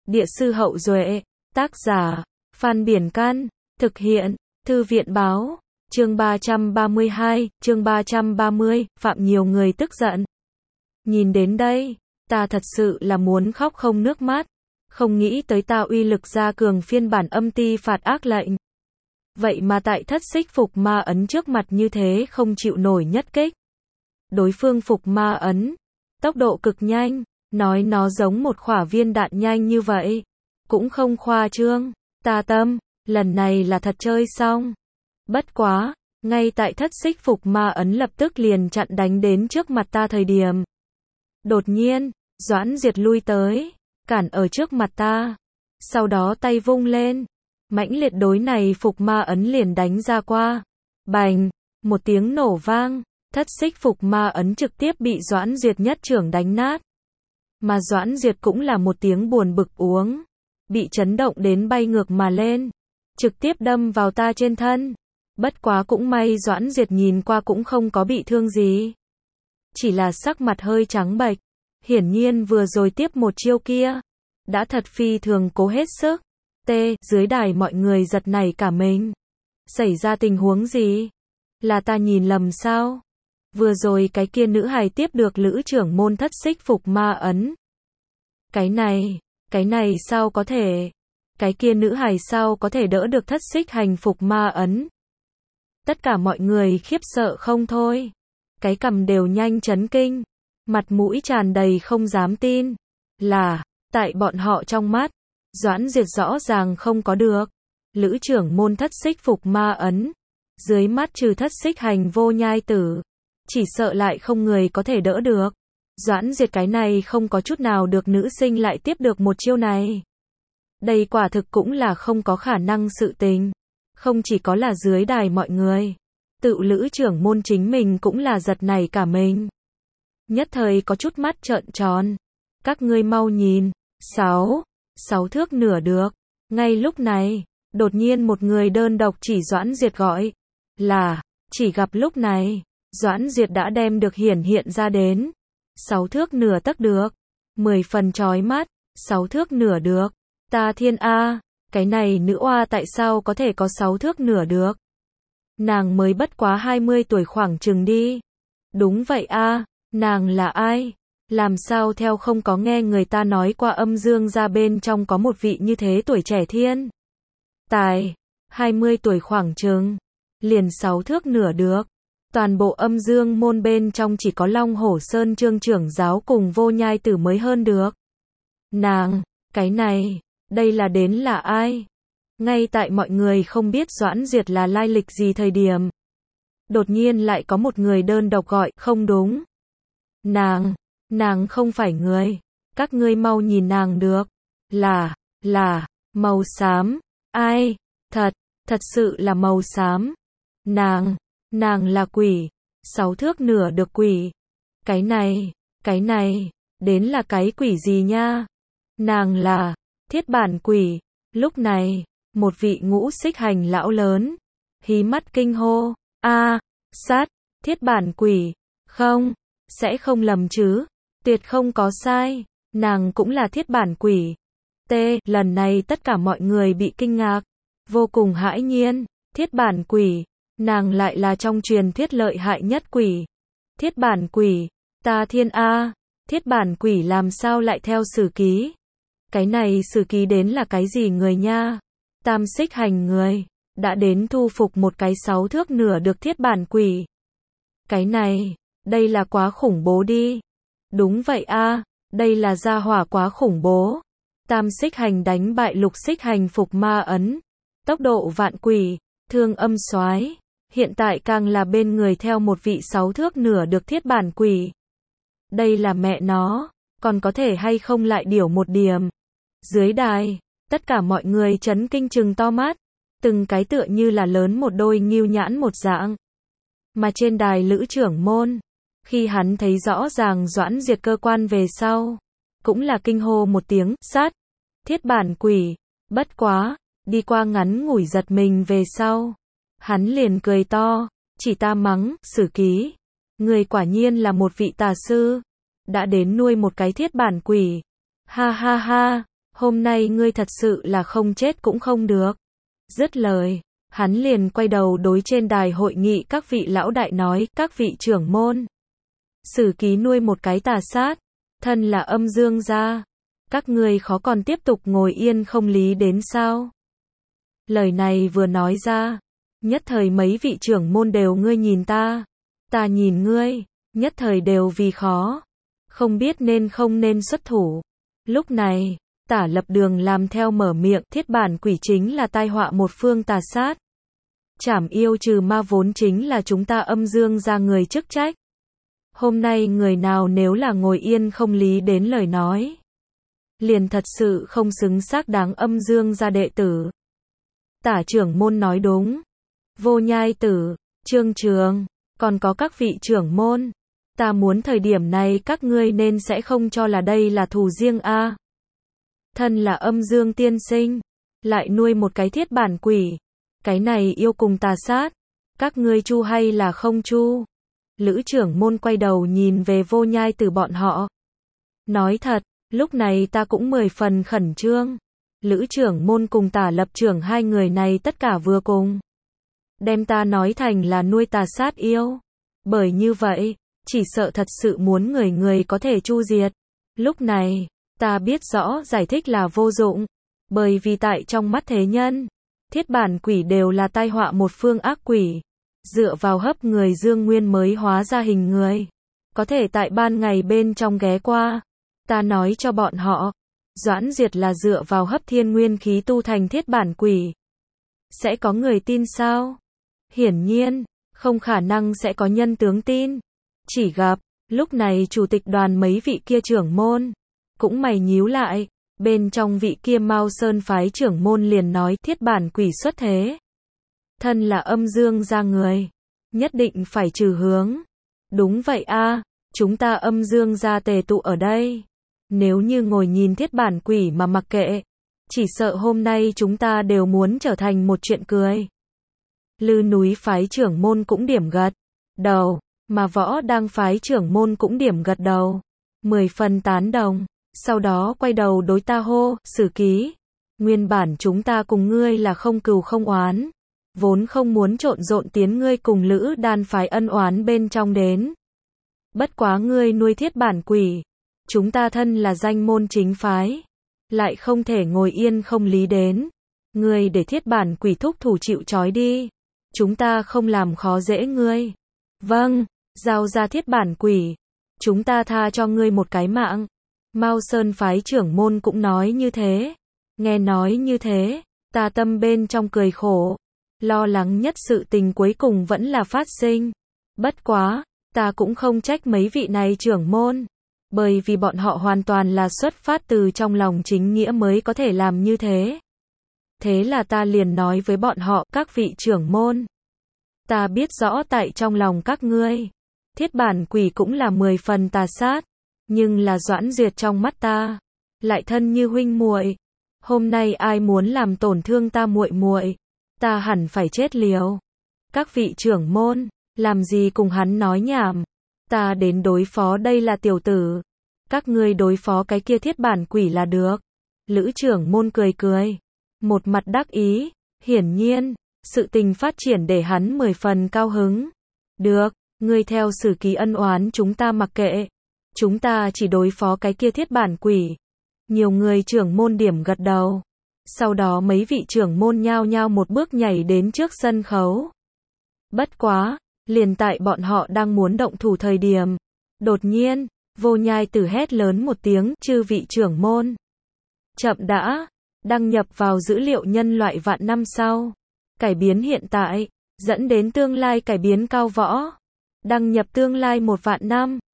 Địa sư Hậu Duệ, tác giả, Phan Biển Can, thực hiện, Thư viện Báo, chương 332, chương 330, phạm nhiều người tức giận. Nhìn đến đây, ta thật sự là muốn khóc không nước mắt, không nghĩ tới ta uy lực gia cường phiên bản âm ti phạt ác lệnh. Vậy mà tại thất xích phục ma ấn trước mặt như thế không chịu nổi nhất kích. Đối phương phục ma ấn, tốc độ cực nhanh, nói nó giống một khỏa viên đạn nhanh như vậy, cũng không khoa trương, ta tâm, lần này là thật chơi xong. Bất quá, ngay tại thất xích phục ma ấn lập tức liền chặn đánh đến trước mặt ta thời điểm. Đột nhiên, Doãn Diệt lui tới, cản ở trước mặt ta, sau đó tay vung lên, mãnh liệt đối này phục ma ấn liền đánh ra qua. Bành, một tiếng nổ vang, thất xích phục ma ấn trực tiếp bị Doãn Diệt nhất trưởng đánh nát. Mà Doãn Diệt cũng là một tiếng buồn bực uống, bị chấn động đến bay ngược mà lên, trực tiếp đâm vào ta trên thân. Bất quá cũng may Doãn Diệt nhìn qua cũng không có bị thương gì, chỉ là sắc mặt hơi trắng bệch, hiển nhiên vừa rồi tiếp một chiêu kia, đã thật phi thường cố hết sức. Dưới đài mọi người giật nảy cả mình. Xảy ra tình huống gì? Là ta nhìn lầm sao? Vừa rồi cái kia nữ hài tiếp được lữ trưởng môn thất xích phục ma ấn. Cái này sao có thể? Cái kia nữ hài sao có thể đỡ được thất xích hành phục ma ấn? Tất cả mọi người khiếp sợ không thôi. Cái cằm đều nhanh chấn kinh. Mặt mũi tràn đầy không dám tin. Là, tại bọn họ trong mắt, Doãn Diệt rõ ràng không có được lữ trưởng môn thất xích phục ma ấn. Dưới mắt trừ thất xích hành vô nhai tử, chỉ sợ lại không người có thể đỡ được. Doãn Diệt cái này không có chút nào được nữ sinh lại tiếp được một chiêu này. Đây quả thực cũng là không có khả năng sự tình. Không chỉ có là dưới đài mọi người, tự lữ trưởng môn chính mình cũng là giật nảy cả mình. Nhất thời có chút mắt trợn tròn. Các ngươi mau nhìn, 6 thước nửa được. Ngay lúc này, đột nhiên một người đơn độc chỉ Doãn Diệt gọi. Là, chỉ gặp lúc này, Doãn Diệt đã đem được hiển hiện ra đến. 6 thước nửa tấc được. 10 phần chói mắt, 6 thước nửa được. Ta thiên A, cái này nữ oa tại sao có thể có 6 thước nửa được? Nàng mới bất quá 20 tuổi khoảng chừng đi. Đúng vậy a, nàng là ai? Làm sao theo không có nghe người ta nói qua âm dương gia bên trong có một vị như thế tuổi trẻ thiên tài, 20 tuổi khoảng chừng, liền 6 thước nửa được. Toàn bộ âm dương môn bên trong chỉ có Long Hổ Sơn Trương trưởng giáo cùng Vô Nhai Tử mới hơn được. Nàng, cái này, đây là đến là ai? Ngay tại mọi người không biết Doãn Diệt là lai lịch gì thời điểm, đột nhiên lại có một người đơn độc gọi, không đúng. Nàng không phải người. Các ngươi mau nhìn nàng được. Là, màu xám. Ai? Thật sự là màu xám. Nàng là quỷ. 6 thước nửa được quỷ. Cái này, đến là cái quỷ gì nha? Nàng là thiết bản quỷ. Lúc này, một vị ngũ xích hành lão lớn, hí mắt kinh hô, sát, thiết bản quỷ, không, sẽ không lầm chứ, tuyệt không có sai, nàng cũng là thiết bản quỷ. Lần này tất cả mọi người bị kinh ngạc, vô cùng hãi nhiên, thiết bản quỷ, nàng lại là trong truyền thuyết lợi hại nhất quỷ. Thiết bản quỷ, ta thiên A, thiết bản quỷ làm sao lại theo sử ký? Cái này sử ký đến là cái gì người nha? Tam xích hành người, đã đến thu phục một cái 6 thước nửa được thiết bản quỷ. Cái này, đây là quá khủng bố đi. Đúng vậy a, đây là gia hỏa quá khủng bố. Tam xích hành đánh bại lục xích hành phục ma ấn. Tốc độ vạn quỷ, thương âm soái, hiện tại càng là bên người theo một vị 6 thước nửa được thiết bản quỷ. Đây là mẹ nó, còn có thể hay không lại điểu một điểm. Dưới đài, tất cả mọi người chấn kinh trừng to mắt, từng cái tựa như là lớn một đôi ngưu nhãn một dạng. Mà trên đài lữ trưởng môn, khi hắn thấy rõ ràng Doãn Diệt cơ quan về sau, cũng là kinh hô một tiếng, sát, thiết bản quỷ. Bất quá, đi qua ngắn ngủi giật mình về sau, hắn liền cười to, chỉ ta mắng, sử ký. Người quả nhiên là một vị tà sư, đã đến nuôi một cái thiết bản quỷ. Ha ha ha, Hôm nay ngươi thật sự là không chết cũng không được. Dứt lời, hắn liền quay đầu đối trên đài hội nghị các vị lão đại nói, các vị trưởng môn. Sử Ký nuôi một cái tà sát, thân là âm dương gia. Các ngươi khó còn tiếp tục ngồi yên không lý đến sao? Lời này vừa nói ra, nhất thời mấy vị trưởng môn đều ngươi nhìn ta nhìn ngươi, nhất thời đều vì khó, không biết nên không nên xuất thủ. Lúc này, Tả Lập Đường làm theo mở miệng, thiết bản quỷ chính là tai họa một phương tà sát. Trảm yêu trừ ma vốn chính là chúng ta âm dương gia người chức trách. Hôm nay người nào nếu là ngồi yên không lý đến lời nói, liền thật sự không xứng xác đáng âm dương gia đệ tử. Tả trưởng môn nói đúng. Vô Nhai Tử, Trương Trường, còn có các vị trưởng môn, ta muốn thời điểm này các ngươi nên sẽ không cho là đây là thù riêng a. Thân là âm dương tiên sinh, lại nuôi một cái thiết bản quỷ, cái này yêu cùng tà sát, các ngươi chu hay là không chu? Lữ trưởng môn quay đầu nhìn về Vô Nhai Tử bọn họ. Nói thật, lúc này ta cũng 10 phần khẩn trương. Lữ trưởng môn cùng Tả Lập trưởng hai người này tất cả vừa cùng. Đem ta nói thành là nuôi tà sát yêu. Bởi như vậy, chỉ sợ thật sự muốn người người có thể chu diệt. Lúc này, ta biết rõ giải thích là vô dụng. Bởi vì tại trong mắt thế nhân, thiết bản quỷ đều là tai họa một phương ác quỷ. Dựa vào hấp người dương nguyên mới hóa ra hình người. Có thể tại ban ngày bên trong ghé qua. Ta nói cho bọn họ, Doãn Diệt là dựa vào hấp thiên nguyên khí tu thành thiết bản quỷ. Sẽ có người tin sao? Hiển nhiên, không khả năng sẽ có nhân tướng tin. Chỉ gặp, lúc này chủ tịch đoàn mấy vị kia trưởng môn, cũng mày nhíu lại, bên trong vị kia Mao Sơn phái trưởng môn liền nói thiết bản quỷ xuất thế. Thân là âm dương gia người, nhất định phải trừ hướng. Đúng vậy a, chúng ta âm dương gia tề tụ ở đây. Nếu như ngồi nhìn thiết bản quỷ mà mặc kệ, chỉ sợ hôm nay chúng ta đều muốn trở thành một chuyện cười. Lư núi phái trưởng môn cũng điểm gật đầu, mà Võ Đang phái trưởng môn cũng điểm gật đầu. 10 phần tán đồng, sau đó quay đầu đối ta hô, Sử Ký. Nguyên bản chúng ta cùng ngươi là không cừu không oán. Vốn không muốn trộn rộn tiến ngươi cùng Lữ Đan phái ân oán bên trong đến. Bất quá ngươi nuôi thiết bản quỷ. Chúng ta thân là danh môn chính phái, lại không thể ngồi yên không lý đến. Ngươi để thiết bản quỷ thúc thủ chịu trói đi. Chúng ta không làm khó dễ ngươi. Vâng, giao ra thiết bản quỷ. Chúng ta tha cho ngươi một cái mạng. Mao Sơn phái trưởng môn cũng nói như thế. Nghe nói như thế, ta tâm bên trong cười khổ. Lo lắng nhất sự tình cuối cùng vẫn là phát sinh. Bất quá, ta cũng không trách mấy vị này trưởng môn. Bởi vì bọn họ hoàn toàn là xuất phát từ trong lòng chính nghĩa mới có thể làm như thế. Thế là ta liền nói với bọn họ, các vị trưởng môn. Ta biết rõ tại trong lòng các ngươi, thiết bản quỷ cũng là 10 phần tà sát. Nhưng là Doãn Duyệt trong mắt ta, lại thân như huynh muội. Hôm nay ai muốn làm tổn thương ta muội muội, ta hẳn phải chết liều. Các vị trưởng môn, làm gì cùng hắn nói nhảm. Ta đến đối phó đây là tiểu tử. Các ngươi đối phó cái kia thiết bản quỷ là được. Lữ trưởng môn cười cười. Một mặt đắc ý. Hiển nhiên, sự tình phát triển để hắn 10 phần cao hứng. Được, ngươi theo Sử Ký ân oán chúng ta mặc kệ. Chúng ta chỉ đối phó cái kia thiết bản quỷ. Nhiều người trưởng môn điểm gật đầu. Sau đó mấy vị trưởng môn nhao nhao một bước nhảy đến trước sân khấu. Bất quá, liền tại bọn họ đang muốn động thủ thời điểm. Đột nhiên, Vô Nhai Tử hét lớn một tiếng, chư vị trưởng môn. Chậm đã, đăng nhập vào dữ liệu nhân loại vạn năm sau. Cải biến hiện tại, dẫn đến tương lai cải biến cao võ. Đăng nhập tương lai 1 vạn năm.